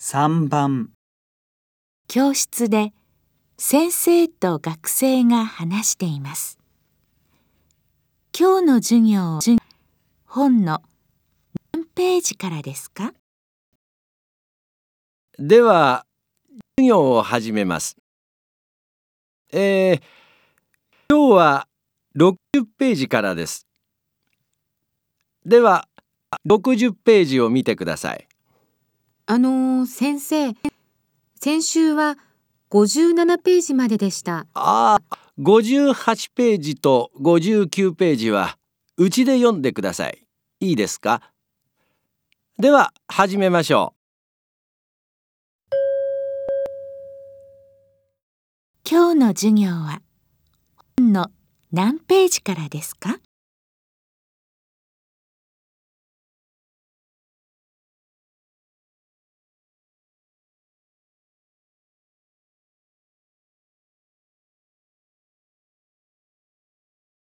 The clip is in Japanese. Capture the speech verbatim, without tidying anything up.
さんばん教室で先生と学生が話しています。今日の授業、本の何ページからですか？ では、授業を始めます。えー、今日はろくじゅっページからです。では、ろくじゅっページを見てください。 あのー、先生、先週はごじゅうななページまででした。 ああ、ごじゅうはちページとごじゅうきゅうページはうちで読んでください。いいですか？では始めましょう。 今日の授業は本の何ページからですか？